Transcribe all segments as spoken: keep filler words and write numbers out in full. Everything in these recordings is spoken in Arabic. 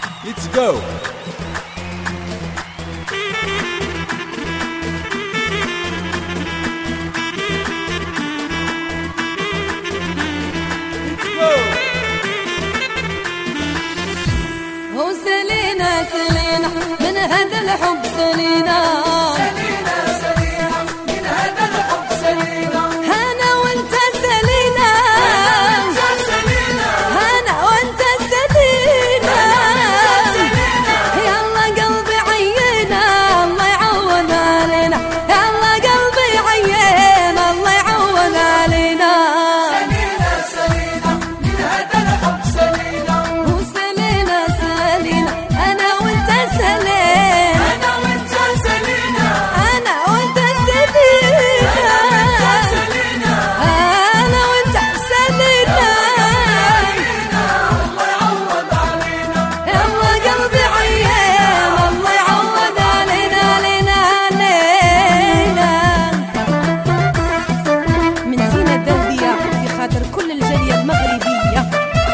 Let's go. هو سلينا سلينا من هذا الحب سلينا سلينا سلينا من هذا الحب سلينا أنا وأنت سلينا أنت سلينا أنا وأنت سلينا يلا قلبي عينا الله يعوض علينا يلا قلبي عينا الله يعوض علينا سلينا سلينا من هذا الحب سلينا هو سلينا سلينا أنا وأنت سلينا أنا وأنت سلينا أنا وأنت سلينا أنا وأنت سلينا الله يعوض علينا يلا قلبي عيان الله يعوض علينا علينا علينا من زينة الدردية في خاطر كل الجالية المغربية.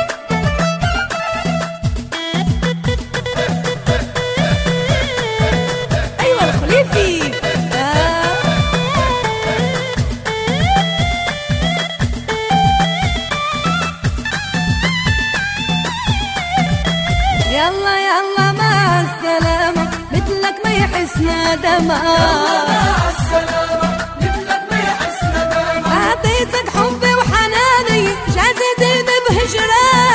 أيوة الخليفي آه. يلا يلا مع السلامة مثلك ما يحس ندمة مع السلامة مثلك ما يحس ندامة أعطيتك حبي وحناني جازتني بهجراني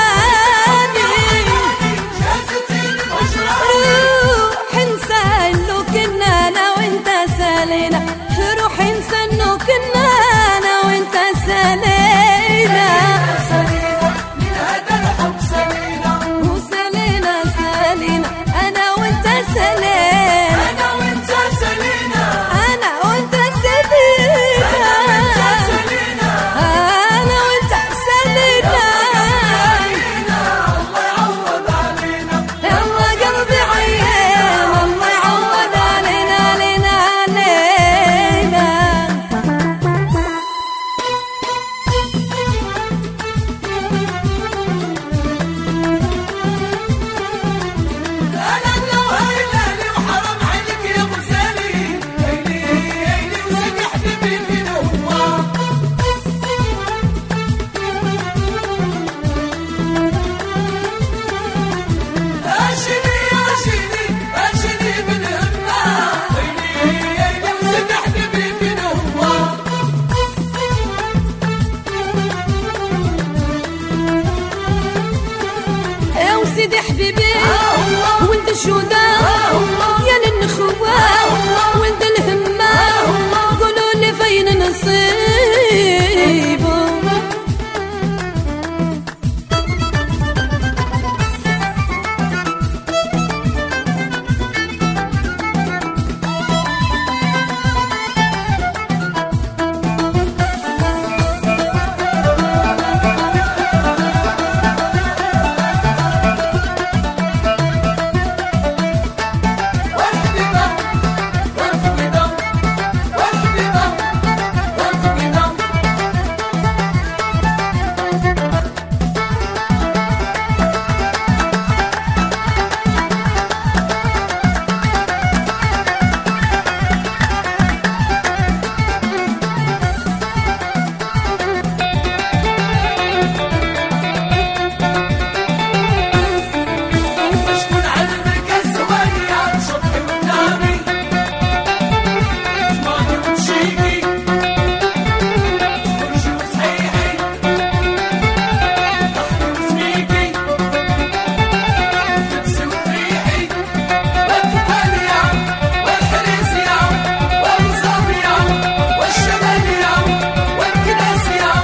جازتني بهجراني روح انسى انه كنا انا وانت سالينا روح انسى انه كنا انا وانت سالينا سلينا من هذا الحب سلينا وسالينا سالينا انا وانت سالينا أنا وأنت سلينا انا وانت سالينا انا وانت سالينا الله يعوض علينا يلا قلبي عيان الله يعوض علينا علينا علينا. أنا لو هيلالي وحرام عليك يا غزالي هيلي هيلي وزيد حبيبي فين هو أجني أجني أجني بالهمة هيلي هيلي وزيد حبيبي فين هو يا وسيدي حبيبي ولد الشودا يا للنخوة ولد الهمة قولوا لي فين نصيبه والحبيبة والحبيبة والحبيبة والحبيبة مشكون على المركز زوايا شطحي والنامي جمالي وتشيكي برجي وصحيحي ضحكي وسميكي لبسي وريحي والكفالية والحريسية والمصابية والشمالية والكناسية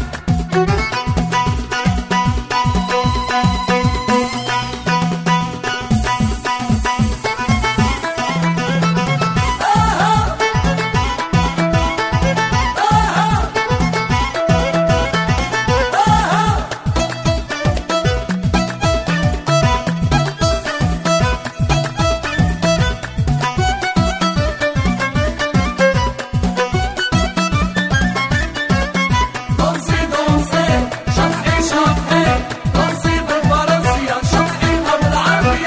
دونسي دونسي شطحي شطحي دونسي بالفرنسية شطحيها بالعربية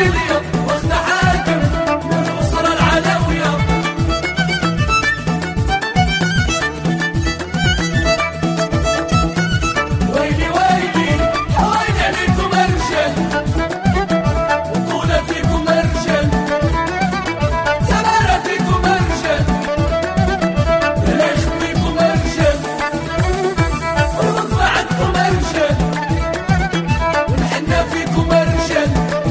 ويليا واخد حاكم الأسرة العلوية. ويلي ويلي حوايج عليكم الرجال وطولة فيكم الرجال زمانة فيكم الرجال العشق فيكم الرجال والوقفة عندكم الرجال والحنة فيكم الرجال.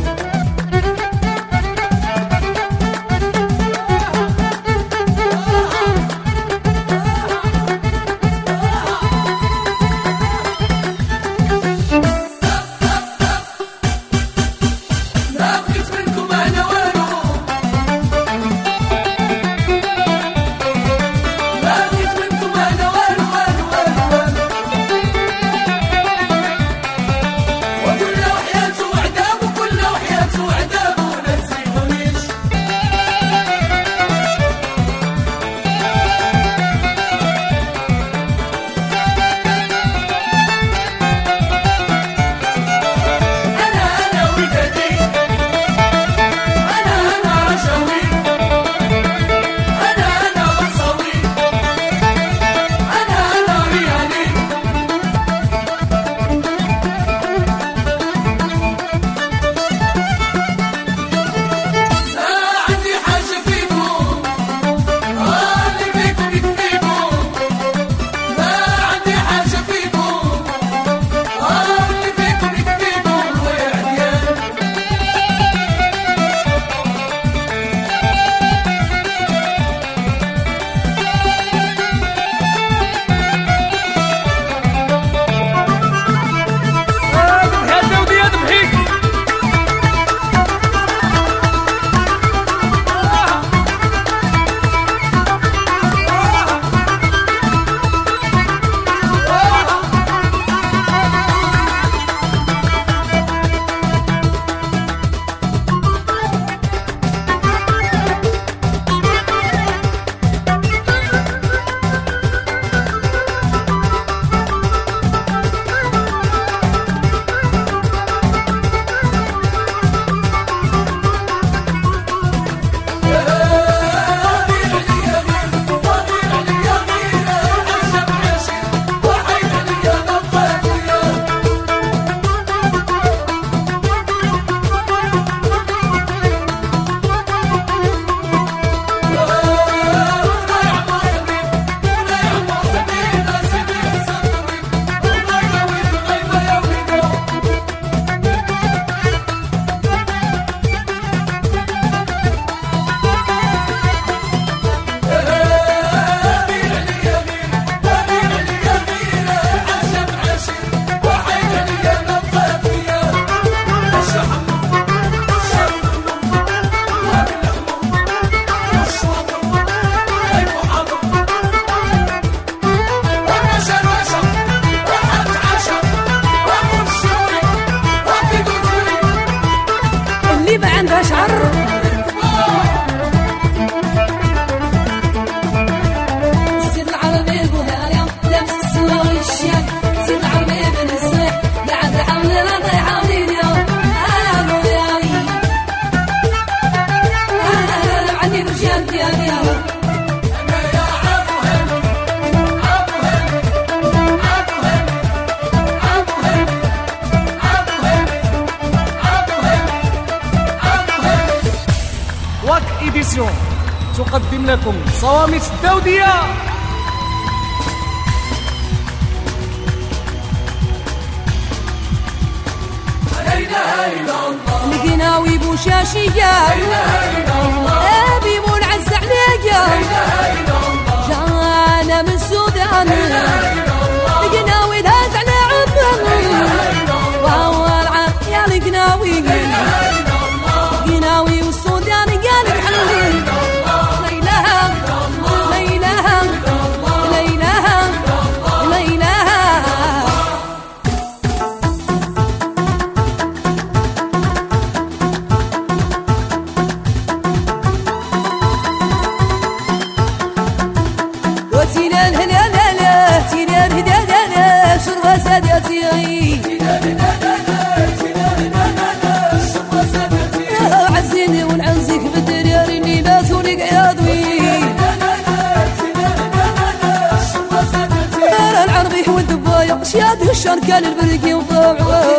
ما بغيت منكم أنا والو ما بغيت منكم أنا والو والو والو والو وكل وحياته وعذاب وكل وحياته وعذاب ولا تسيبونيش. أنا أنا ولادي أنا أنا رشاوي أنا أنا بصاوي أنا أنا ريالي. لا عندي حاجة فيكم آه اللي فيكم يكفيكم. لا عندي حاجة فيكم آه اللي فيكم يكفيكم ويا عديان. ذبحي الدودية ذبحي. اللي ما عنده شعر سيد العربي بوهاليا لابس السوا والشياك سيد العربي بن الصيح قاعد عامل راضي عاملين يا انا وياي انا عني رجال ديالي يا أنا يا عبو هل عبو هل عبو هل عبو هل عبو هل عبو هل عبو هل. واك إيديسيون تقدم لكم صوامت الدودية. لا إله إلا الله القناوي بوشاشية لا إله إلا الله ابي منعز عليك لا إله إلا الله جانا من السودان لا إله إلا الله القناوي داز على عمره لا إله إلا الله وهو العب يا القناوي لا إله إلا الله القناوي والسودان قال بحلي لا اله لا اله لا اله لا اله. الشركة للبرقي وضوعه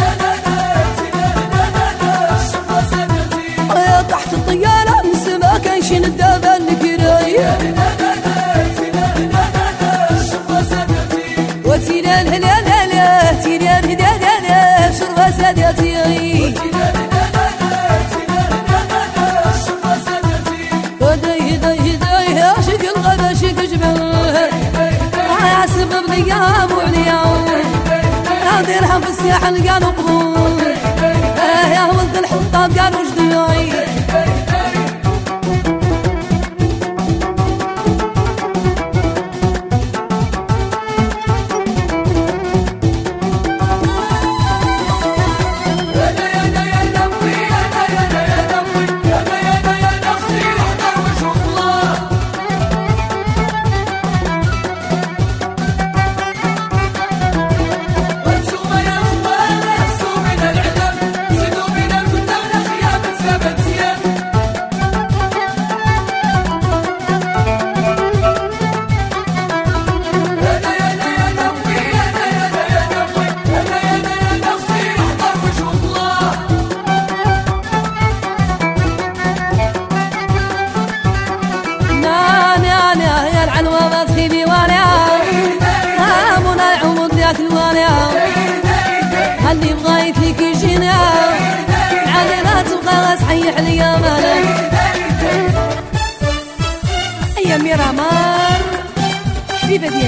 تحت الطيارة من سما كايشين الدابة الكراي وتينا الهلالة تينا الهلالة شربة سادتي وداي داي داي عاشق الغدا شيك جبال حاسب بغيام وعليام نادي رحم في الساحل قالوا قبول يا ولد الحطاب قالوا جدوعي اللي بغايت ليك يجينا علي لا تبغى صحيح ليا مالك يا ميرامار حبيبه ديالي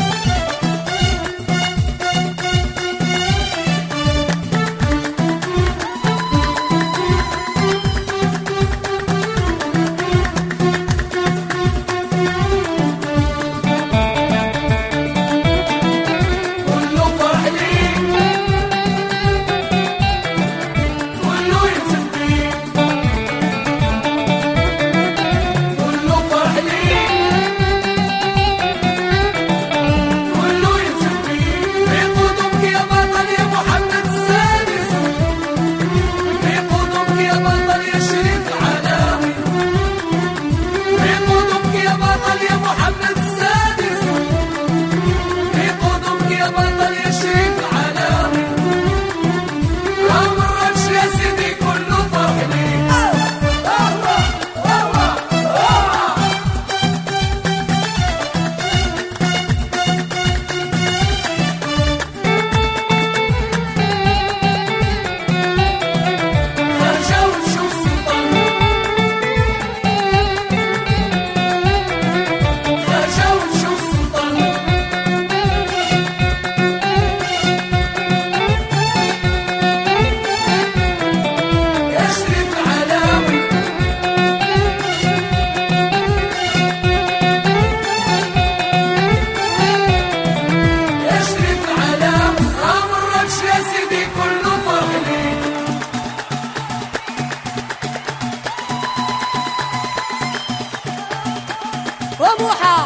وموحى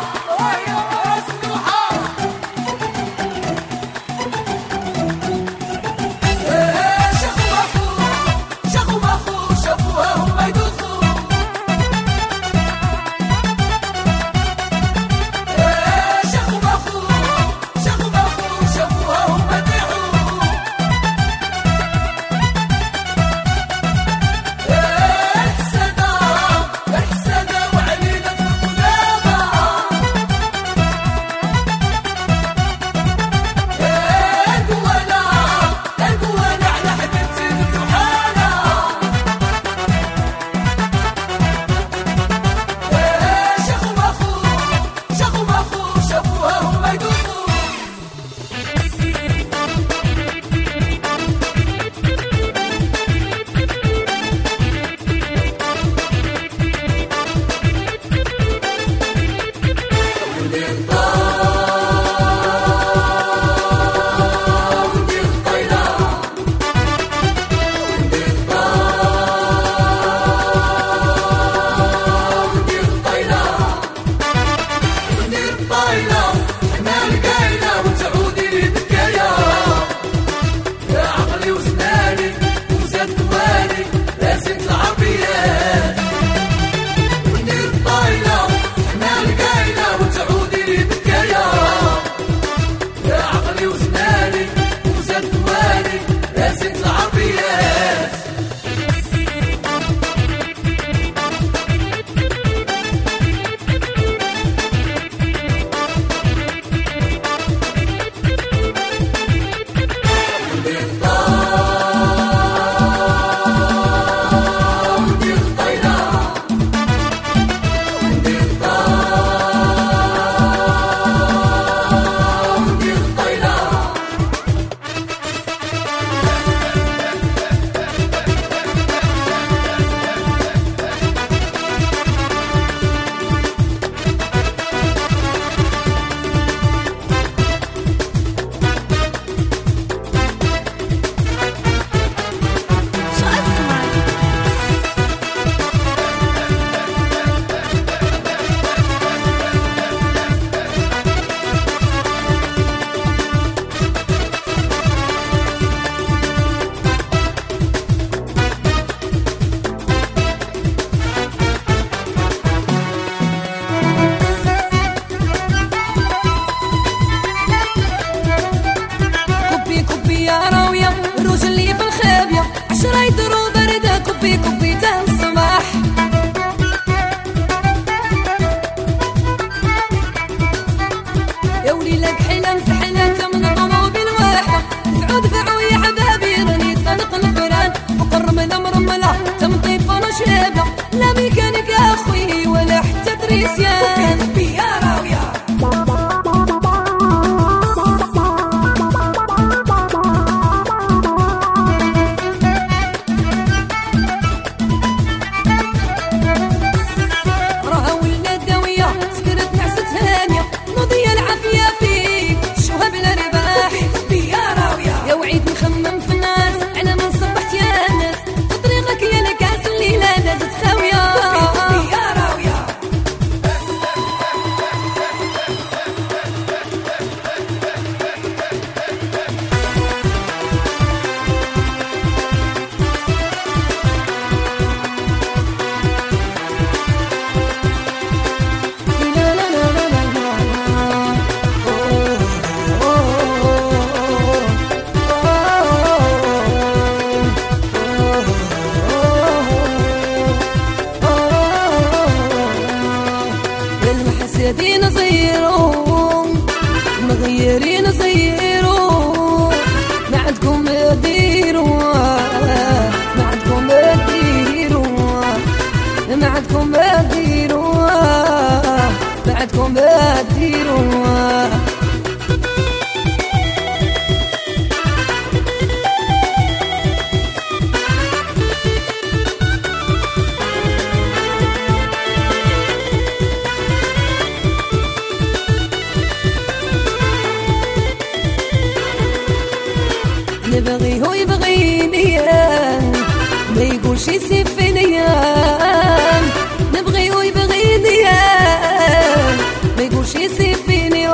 يبغي هو يبغيني ما يقولش يسفني نبغي هو يبغيني ما يقولش يسفني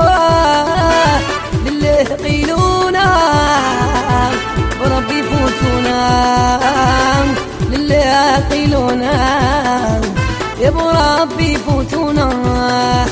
بالله قيلونا وربي فوتونا لله قيلونا يا ابو ربي فوتونا